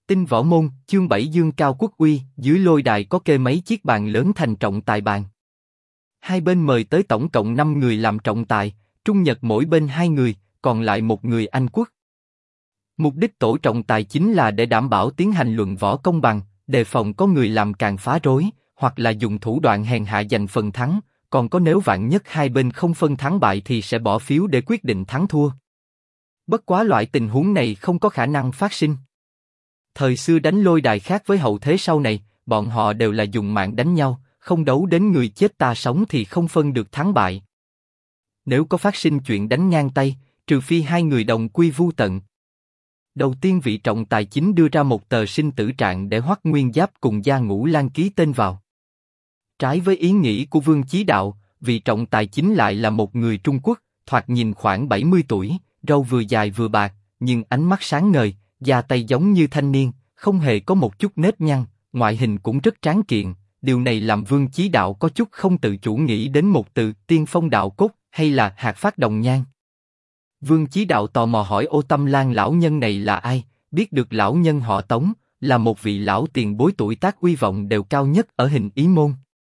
Tinh Võ Môn, chương 7 Dương Cao Quốc Uy, dưới lôi đài có kê mấy chiếc bàn lớn thành trọng tài bàn. Hai bên mời tới tổng cộng 5 người làm trọng tài, Trung Nhật mỗi bên 2 người, còn lại 1 người Anh Quốc. Mục đích tổ trọng tài chính là để đảm bảo tiến hành luận võ công bằng, đề phòng có người làm càng phá rối, hoặc là dùng thủ đoạn hèn hạ giành phần thắng, còn có nếu vạn nhất hai bên không phân thắng bại thì sẽ bỏ phiếu để quyết định thắng thua. Bất quá loại tình huống này không có khả năng phát sinh. Thời xưa đánh lôi đài khác với hậu thế sau này, bọn họ đều là dùng mạng đánh nhau, không đấu đến người chết ta sống thì không phân được thắng bại. Nếu có phát sinh chuyện đánh ngang tay, trừ phi hai người đồng quy vu tận. Đầu tiên vị trọng tài chính đưa ra một tờ sinh tử trạng để Hoắc Nguyên Giáp cùng Gia Ngũ Lang ký tên vào. Trái với ý nghĩ của Vương Chí Đạo, vị trọng tài chính lại là một người Trung Quốc, thoạt nhìn khoảng 70 tuổi, râu vừa dài vừa bạc, nhưng ánh mắt sáng ngời, da tay giống như thanh niên, không hề có một chút nếp nhăn, ngoại hình cũng rất tráng kiện. Điều này làm Vương Chí Đạo có chút không tự chủ nghĩ đến một từ tiên phong đạo cốt hay là hạt phát đồng nhang. Vương Chí Đạo tò mò hỏi Ô Tâm Lan lão nhân này là ai, biết được lão nhân họ Tống, là một vị lão tiền bối tuổi tác uy vọng đều cao nhất ở Hình Ý Môn.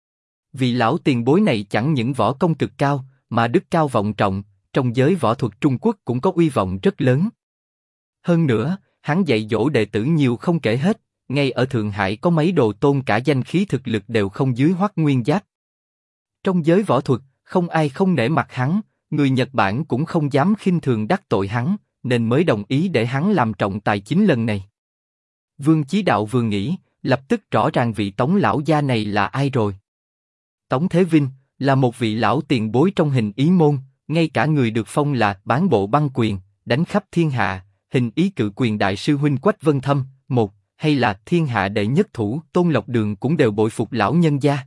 Vị lão tiền bối này chẳng những võ công cực cao, mà đức cao vọng trọng, trong giới võ thuật Trung Quốc cũng có uy vọng rất lớn. Hơn nữa, hắn dạy dỗ đệ tử nhiều không kể hết, ngay ở Thượng Hải có mấy đồ tôn cả danh khí thực lực đều không dưới Hoắc Nguyên Giáp. Trong giới võ thuật, không ai không nể mặt hắn, người Nhật Bản cũng không dám khinh thường đắc tội hắn, nên mới đồng ý để hắn làm trọng tài chính lần này. Vương Chí Đạo vừa nghĩ, lập tức rõ ràng vị Tống lão gia này là ai rồi. Tống Thế Vinh là một vị lão tiền bối trong Hình Ý Môn, ngay cả người được phong là bán bộ băng quyền, đánh khắp thiên hạ, Hình Ý cự quyền đại sư huynh Quách Vân Thâm, một hay là thiên hạ đệ nhất thủ Tôn Lộc Đường cũng đều bội phục lão nhân gia.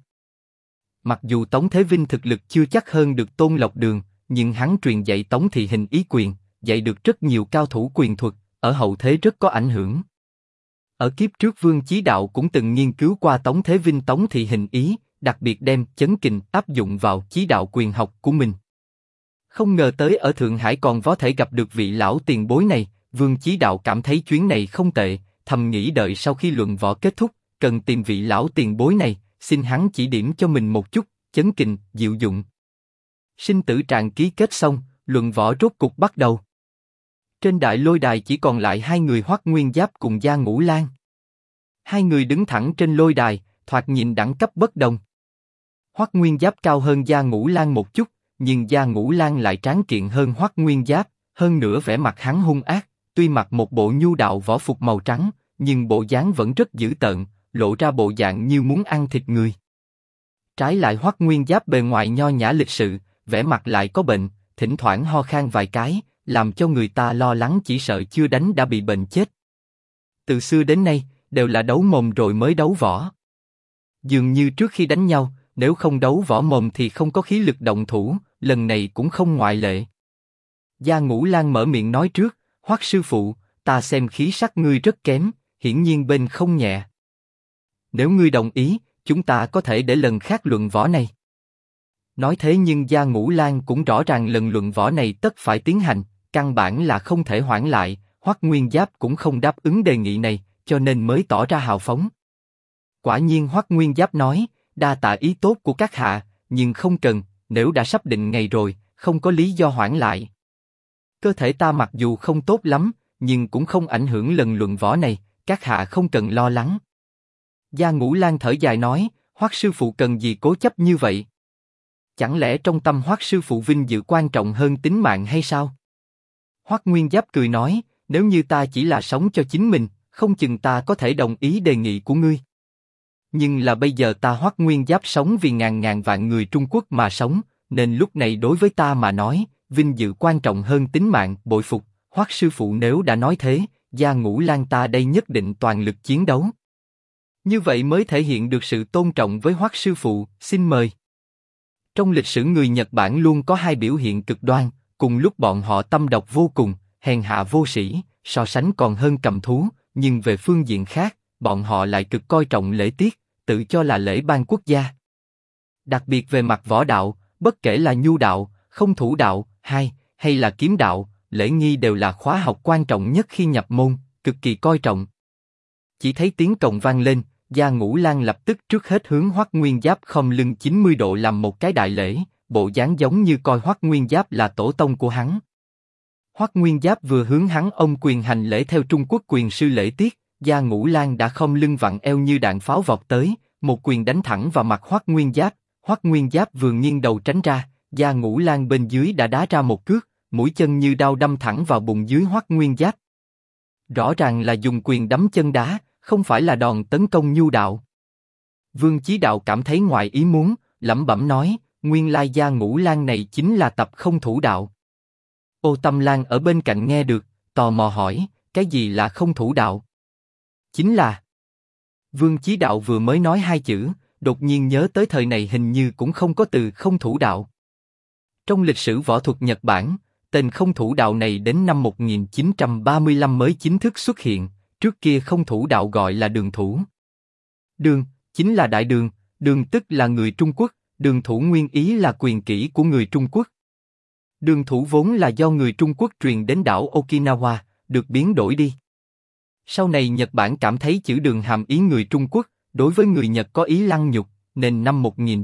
Mặc dù Tống Thế Vinh thực lực chưa chắc hơn được Tôn Lộc Đường, nhưng hắn truyền dạy Tống Thị Hình Ý quyền, dạy được rất nhiều cao thủ quyền thuật, ở hậu thế rất có ảnh hưởng. Ở kiếp trước Vương Chí Đạo cũng từng nghiên cứu qua Tống Thế Vinh Tống Thị Hình Ý, đặc biệt đem chấn kình áp dụng vào chí đạo quyền học của mình. Không ngờ tới ở Thượng Hải còn có thể gặp được vị lão tiền bối này, Vương Chí Đạo cảm thấy chuyến này không tệ, thầm nghĩ đợi sau khi luận võ kết thúc, cần tìm vị lão tiền bối này, xin hắn chỉ điểm cho mình một chút, chấn kình, diệu dụng. Sinh tử trạng ký kết xong, luận võ rốt cục bắt đầu. Trên đại lôi đài chỉ còn lại hai người Hoắc Nguyên Giáp cùng Gia Ngũ Lang. Hai người đứng thẳng trên lôi đài, thoạt nhìn đẳng cấp bất đồng. Hoắc Nguyên Giáp cao hơn Gia Ngũ Lang một chút, nhưng Gia Ngũ Lang lại tráng kiện hơn Hoắc Nguyên Giáp, hơn nữa vẻ mặt hắn hung ác, tuy mặc một bộ nhu đạo võ phục màu trắng, nhưng bộ dáng vẫn rất dữ tợn, lộ ra bộ dạng như muốn ăn thịt người. Trái lại Hoắc Nguyên Giáp bề ngoài nho nhã lịch sự, vẻ mặt lại có bệnh, thỉnh thoảng ho khan vài cái, làm cho người ta lo lắng chỉ sợ chưa đánh đã bị bệnh chết. Từ xưa đến nay, đều là đấu mồm rồi mới đấu võ. Dường như trước khi đánh nhau, nếu không đấu võ mồm thì không có khí lực động thủ, lần này cũng không ngoại lệ. Gia Ngũ Lang mở miệng nói trước, Hoắc sư phụ, ta xem khí sắc ngươi rất kém, hiển nhiên bên không nhẹ. Nếu ngươi đồng ý, chúng ta có thể để lần khác luận võ này. Nói thế nhưng Gia Ngũ Lang cũng rõ ràng lần luận võ này tất phải tiến hành, căn bản là không thể hoãn lại, Hoắc Nguyên Giáp cũng không đáp ứng đề nghị này, cho nên mới tỏ ra hào phóng. Quả nhiên Hoắc Nguyên Giáp nói, đa tạ ý tốt của các hạ, nhưng không cần, nếu đã sắp định ngày rồi, không có lý do hoãn lại. Cơ thể ta mặc dù không tốt lắm, nhưng cũng không ảnh hưởng lần luận võ này, các hạ không cần lo lắng. Gia Ngũ Lang thở dài nói, Hoắc sư phụ cần gì cố chấp như vậy? Chẳng lẽ trong tâm Hoắc sư phụ vinh dự quan trọng hơn tính mạng hay sao? Hoắc Nguyên Giáp cười nói, nếu như ta chỉ là sống cho chính mình, không chừng ta có thể đồng ý đề nghị của ngươi. Nhưng là bây giờ ta Hoắc Nguyên Giáp sống vì ngàn ngàn vạn người Trung Quốc mà sống, nên lúc này đối với ta mà nói, vinh dự quan trọng hơn tính mạng, bội phục. Hoắc sư phụ nếu đã nói thế, Gia Ngũ Lang ta đây nhất định toàn lực chiến đấu. Như vậy mới thể hiện được sự tôn trọng với Hoắc sư phụ, xin mời. Trong lịch sử người Nhật Bản luôn có hai biểu hiện cực đoan, cùng lúc bọn họ tâm độc vô cùng, hèn hạ vô sĩ, so sánh còn hơn cầm thú, nhưng về phương diện khác, bọn họ lại cực coi trọng lễ tiết, tự cho là lễ ban quốc gia. Đặc biệt về mặt võ đạo, bất kể là nhu đạo, không thủ đạo, hay là kiếm đạo, lễ nghi đều là khóa học quan trọng nhất khi nhập môn, cực kỳ coi trọng. Chỉ thấy tiếng cồng vang lên, Gia Ngũ Lang lập tức trước hết hướng Hoắc Nguyên Giáp khom lưng 90 độ làm một cái đại lễ, bộ dáng giống như coi Hoắc Nguyên Giáp là tổ tông của hắn. Hoắc Nguyên Giáp vừa hướng hắn ôm quyền hành lễ theo Trung Quốc quyền sư lễ tiết, Gia Ngũ Lang đã khom lưng vặn eo như đạn pháo vọt tới, một quyền đánh thẳng vào mặt Hoắc Nguyên Giáp. Hoắc Nguyên Giáp vừa nghiêng đầu tránh ra, Gia Ngũ Lang bên dưới đã đá ra một cước, mũi chân như đao đâm thẳng vào bụng dưới Hoắc Nguyên Giáp. Rõ ràng là dùng quyền đấm chân đá, không phải là đòn tấn công nhu đạo. Vương Chí Đạo cảm thấy ngoài ý muốn, lẩm bẩm nói, nguyên lai Gia Ngũ Lang này chính là tập không thủ đạo. Ô Tâm Lan ở bên cạnh nghe được, tò mò hỏi, cái gì là không thủ đạo? Chính là... Vương Chí Đạo vừa mới nói hai chữ, đột nhiên nhớ tới thời này hình như cũng không có từ không thủ đạo. Trong lịch sử võ thuật Nhật Bản, tên không thủ đạo này đến năm 1935 mới chính thức xuất hiện, trước kia không thủ đạo gọi là đường thủ. Đường, chính là đại đường, đường tức là người Trung Quốc, đường thủ nguyên ý là quyền kỹ của người Trung Quốc. Đường thủ vốn là do người Trung Quốc truyền đến đảo Okinawa, được biến đổi đi. Sau này Nhật Bản cảm thấy chữ đường hàm ý người Trung Quốc, đối với người Nhật có ý lăng nhục, nên năm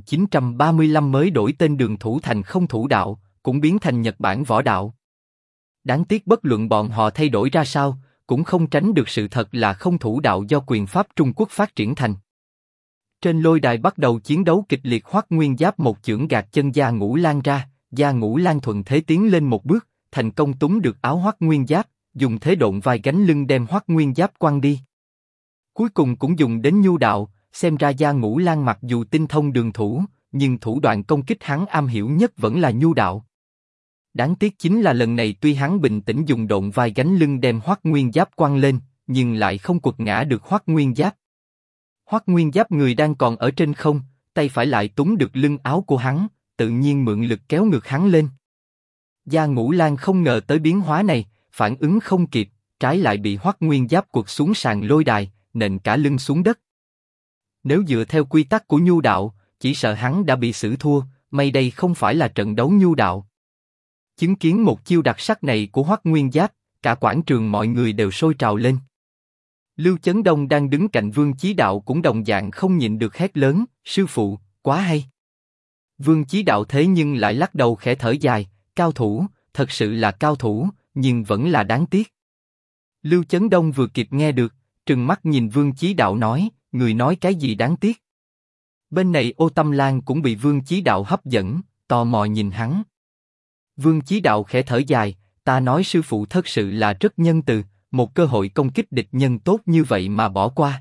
1935 mới đổi tên đường thủ thành không thủ đạo, cũng biến thành Nhật Bản võ đạo. Đáng tiếc bất luận bọn họ thay đổi ra sao, cũng không tránh được sự thật là không thủ đạo do quyền pháp Trung Quốc phát triển thành. Trên lôi đài bắt đầu chiến đấu kịch liệt, Hoắc Nguyên Giáp một chưởng gạt chân Gia Ngũ Lang ra, Gia Ngũ Lang thuận thế tiến lên một bước, thành công túm được áo Hoắc Nguyên Giáp, dùng thế độn vai gánh lưng đem Hoắc Nguyên Giáp quăng đi. Cuối cùng cũng dùng đến nhu đạo, xem ra Gia Ngũ Lang mặc dù tinh thông đường thủ, nhưng thủ đoạn công kích hắn am hiểu nhất vẫn là nhu đạo. Đáng tiếc chính là lần này tuy hắn bình tĩnh dùng độn vai gánh lưng đem Hoắc Nguyên Giáp quăng lên, nhưng lại không quật ngã được Hoắc Nguyên Giáp. Hoắc Nguyên Giáp người đang còn ở trên không, tay phải lại túm được lưng áo của hắn, tự nhiên mượn lực kéo ngược hắn lên. Gia Ngũ Lang không ngờ tới biến hóa này, phản ứng không kịp, trái lại bị Hoắc Nguyên Giáp quật xuống sàn lôi đài, nện cả lưng xuống đất. Nếu dựa theo quy tắc của nhu đạo, chỉ sợ hắn đã bị xử thua, may đây không phải là trận đấu nhu đạo. Chứng kiến một chiêu đặc sắc này của Hoắc Nguyên Giáp, cả quảng trường mọi người đều sôi trào lên. Lưu Chấn Đông đang đứng cạnh Vương Chí Đạo cũng đồng dạng không nhịn được hét lớn, sư phụ, quá hay. Vương Chí Đạo thế nhưng lại lắc đầu khẽ thở dài, cao thủ, thật sự là cao thủ, nhưng vẫn là đáng tiếc. Lưu Chấn Đông vừa kịp nghe được, trừng mắt nhìn Vương Chí Đạo nói, người nói cái gì đáng tiếc. Bên này Ô Tâm Lan cũng bị Vương Chí Đạo hấp dẫn, tò mò nhìn hắn. Vương Chí Đạo khẽ thở dài, ta nói sư phụ thật sự là rất nhân từ, một cơ hội công kích địch nhân tốt như vậy mà bỏ qua.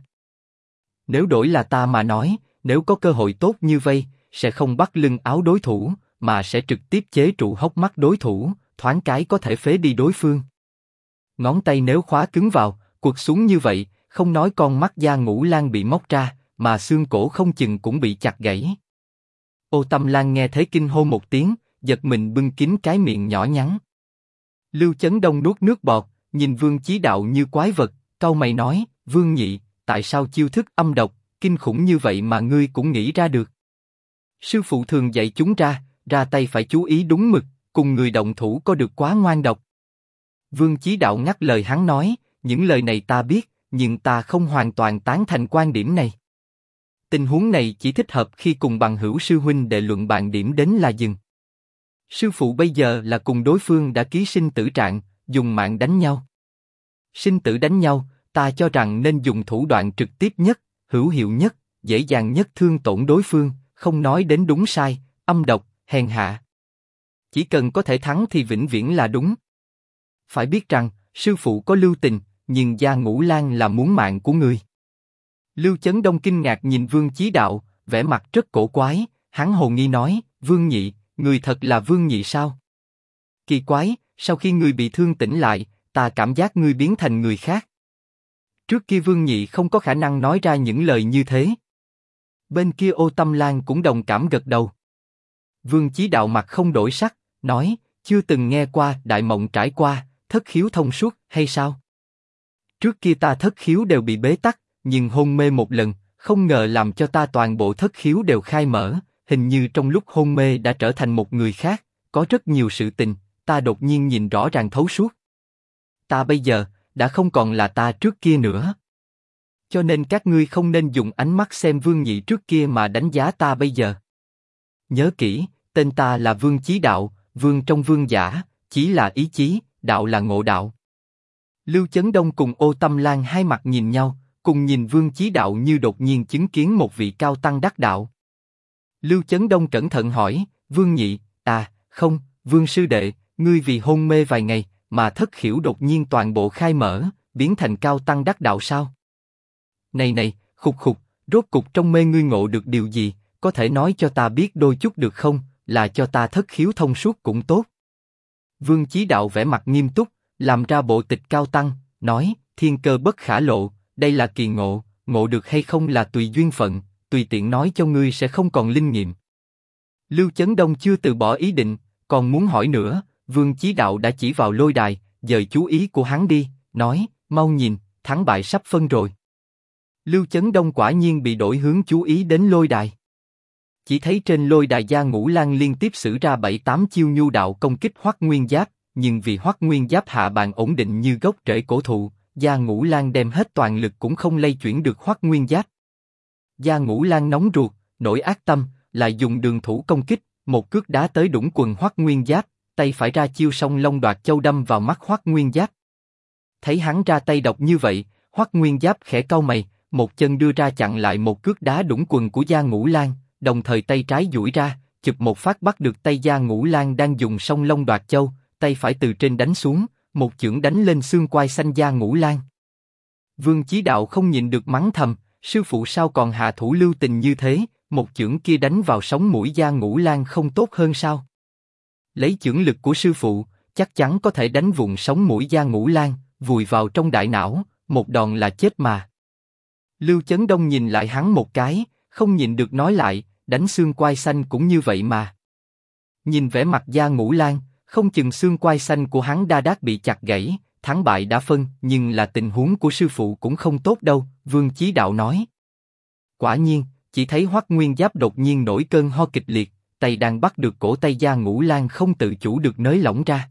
Nếu đổi là ta mà nói, nếu có cơ hội tốt như vậy, sẽ không bắt lưng áo đối thủ, mà sẽ trực tiếp chế trụ hốc mắt đối thủ, thoáng cái có thể phế đi đối phương. Ngón tay nếu khóa cứng vào, quật xuống như vậy, không nói con mắt Gia Ngũ Lang bị móc ra, mà xương cổ không chừng cũng bị chặt gãy. Ô Tâm Lan nghe thấy kinh hô một tiếng, giật mình bưng kín cái miệng nhỏ nhắn. Lưu Chấn Đông nuốt nước bọt, nhìn Vương Chí Đạo như quái vật, cau mày nói, Vương Nhị, tại sao chiêu thức âm độc, kinh khủng như vậy mà ngươi cũng nghĩ ra được? Sư phụ thường dạy chúng ra tay phải chú ý đúng mực, cùng người động thủ có được quá ngoan độc. Vương Chí Đạo ngắt lời hắn nói, những lời này ta biết, nhưng ta không hoàn toàn tán thành quan điểm này. Tình huống này chỉ thích hợp khi cùng bằng hữu sư huynh đệ luận bàn điểm đến là dừng. Sư phụ bây giờ là cùng đối phương đã ký sinh tử trạng, dùng mạng đánh nhau. Sinh tử đánh nhau, ta cho rằng nên dùng thủ đoạn trực tiếp nhất, hữu hiệu nhất, dễ dàng nhất thương tổn đối phương, không nói đến đúng sai, âm độc, hèn hạ. Chỉ cần có thể thắng thì vĩnh viễn là đúng. Phải biết rằng, sư phụ có lưu tình, nhưng Gia Ngũ Lang là muốn mạng của người. Lưu Chấn Đông kinh ngạc nhìn Vương Chí Đạo, vẻ mặt rất cổ quái, hắn hồ nghi nói, Vương Nhị, người thật là Vương Nhị sao? Kỳ quái, sau khi người bị thương tỉnh lại, ta cảm giác ngươi biến thành người khác. Trước kia Vương Nhị không có khả năng nói ra những lời như thế. Bên kia Ô Tâm Lan cũng đồng cảm gật đầu. Vương Chí Đạo mặt không đổi sắc, nói, chưa từng nghe qua đại mộng trải qua, thất khiếu thông suốt hay sao? Trước kia ta thất khiếu đều bị bế tắc, nhưng hôn mê một lần, không ngờ làm cho ta toàn bộ thất khiếu đều khai mở, hình như trong lúc hôn mê đã trở thành một người khác, có rất nhiều sự tình, ta đột nhiên nhìn rõ ràng thấu suốt. Ta bây giờ, đã không còn là ta trước kia nữa. Cho nên các ngươi không nên dùng ánh mắt xem Vương Nhị trước kia mà đánh giá ta bây giờ. Nhớ kỹ, tên ta là Vương Chí Đạo, Vương trong Vương giả, Chí là ý chí, Đạo là ngộ đạo. Lưu Chấn Đông cùng Ô Tâm Lan hai mặt nhìn nhau, cùng nhìn Vương Chí Đạo như đột nhiên chứng kiến một vị cao tăng đắc đạo. Lưu Chấn Đông cẩn thận hỏi, Vương Nhị, không, Vương sư đệ, ngươi vì hôn mê vài ngày, mà thất khiểu đột nhiên toàn bộ khai mở, biến thành cao tăng đắc đạo sao? Này, khục khục, rốt cục trong mê ngươi ngộ được điều gì, có thể nói cho ta biết đôi chút được không, là cho ta thất khiếu thông suốt cũng tốt. Vương Chí Đạo vẻ mặt nghiêm túc, làm ra bộ tịch cao tăng, nói, thiên cơ bất khả lộ, đây là kỳ ngộ, ngộ được hay không là tùy duyên phận, tùy tiện nói cho ngươi sẽ không còn linh nghiệm. Lưu Chấn Đông chưa từ bỏ ý định, còn muốn hỏi nữa, Vương Chí Đạo đã chỉ vào lôi đài, dời chú ý của hắn đi, nói, mau nhìn, thắng bại sắp phân rồi. Lưu Chấn Đông quả nhiên bị đổi hướng chú ý đến lôi đài. Chỉ thấy trên lôi đài Gia Ngũ Lang liên tiếp sử ra 7-8 chiêu nhu đạo công kích Hoắc Nguyên Giáp, nhưng vì Hoắc Nguyên Giáp hạ bàn ổn định như gốc rễ cổ thụ, Gia Ngũ Lang đem hết toàn lực cũng không lay chuyển được Hoắc Nguyên Giáp. Gia Ngũ Lang nóng ruột, nổi ác tâm, lại dùng đường thủ công kích, một cước đá tới đũng quần Hoắc Nguyên Giáp, tay phải ra chiêu Song Long Đoạt Châu đâm vào mắt Hoắc Nguyên Giáp. Thấy hắn ra tay độc như vậy, Hoắc Nguyên Giáp khẽ cau mày, một chân đưa ra chặn lại một cước đá đũng quần của Gia Ngũ Lang, đồng thời tay trái duỗi ra, chụp một phát bắt được tay Gia Ngũ Lang đang dùng Song Long Đoạt Châu, tay phải từ trên đánh xuống, một chưởng đánh lên xương quai xanh Gia Ngũ Lang. Vương Chí Đạo không nhịn được mắng thầm, sư phụ sao còn hạ thủ lưu tình như thế, một chưởng kia đánh vào sống mũi Gia Ngũ Lang không tốt hơn sao? Lấy chưởng lực của sư phụ, chắc chắn có thể đánh vụn sống mũi Gia Ngũ Lang, vùi vào trong đại não, một đòn là chết mà. Lưu Chấn Đông nhìn lại hắn một cái, không nhịn được nói lại, đánh xương quai xanh cũng như vậy mà. Nhìn vẻ mặt Gia Ngũ Lang, không chừng xương quai xanh của hắn đa đác bị chặt gãy, thắng bại đã phân, nhưng là tình huống của sư phụ cũng không tốt đâu, Vương Chí Đạo nói. Quả nhiên, chỉ thấy Hoắc Nguyên Giáp đột nhiên nổi cơn ho kịch liệt, tay đang bắt được cổ tay Gia Ngũ Lang không tự chủ được nới lỏng ra.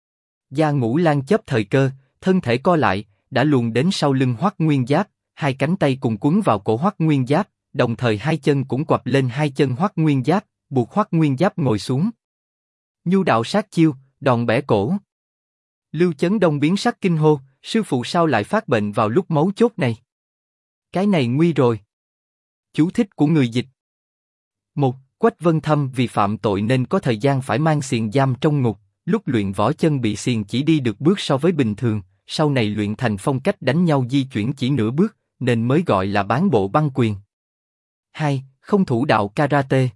Gia Ngũ Lang chớp thời cơ, thân thể co lại, đã luồn đến sau lưng Hoắc Nguyên Giáp, hai cánh tay cùng quấn vào cổ Hoắc Nguyên Giáp, đồng thời hai chân cũng quặp lên hai chân Hoắc Nguyên Giáp, buộc Hoắc Nguyên Giáp ngồi xuống. Nhu đạo sát chiêu, đòn bẻ cổ. Lưu Chấn Đông biến sắc kinh hô, sư phụ sao lại phát bệnh vào lúc mấu chốt này? Cái này nguy rồi. Chú thích của người dịch. 1. Quách Vân Thâm vì phạm tội nên có thời gian phải mang xiềng giam trong ngục, lúc luyện võ chân bị xiềng chỉ đi được bước so với bình thường, sau này luyện thành phong cách đánh nhau di chuyển chỉ nửa bước, nên mới gọi là bán bộ băng quyền. 2. Không thủ đạo karate.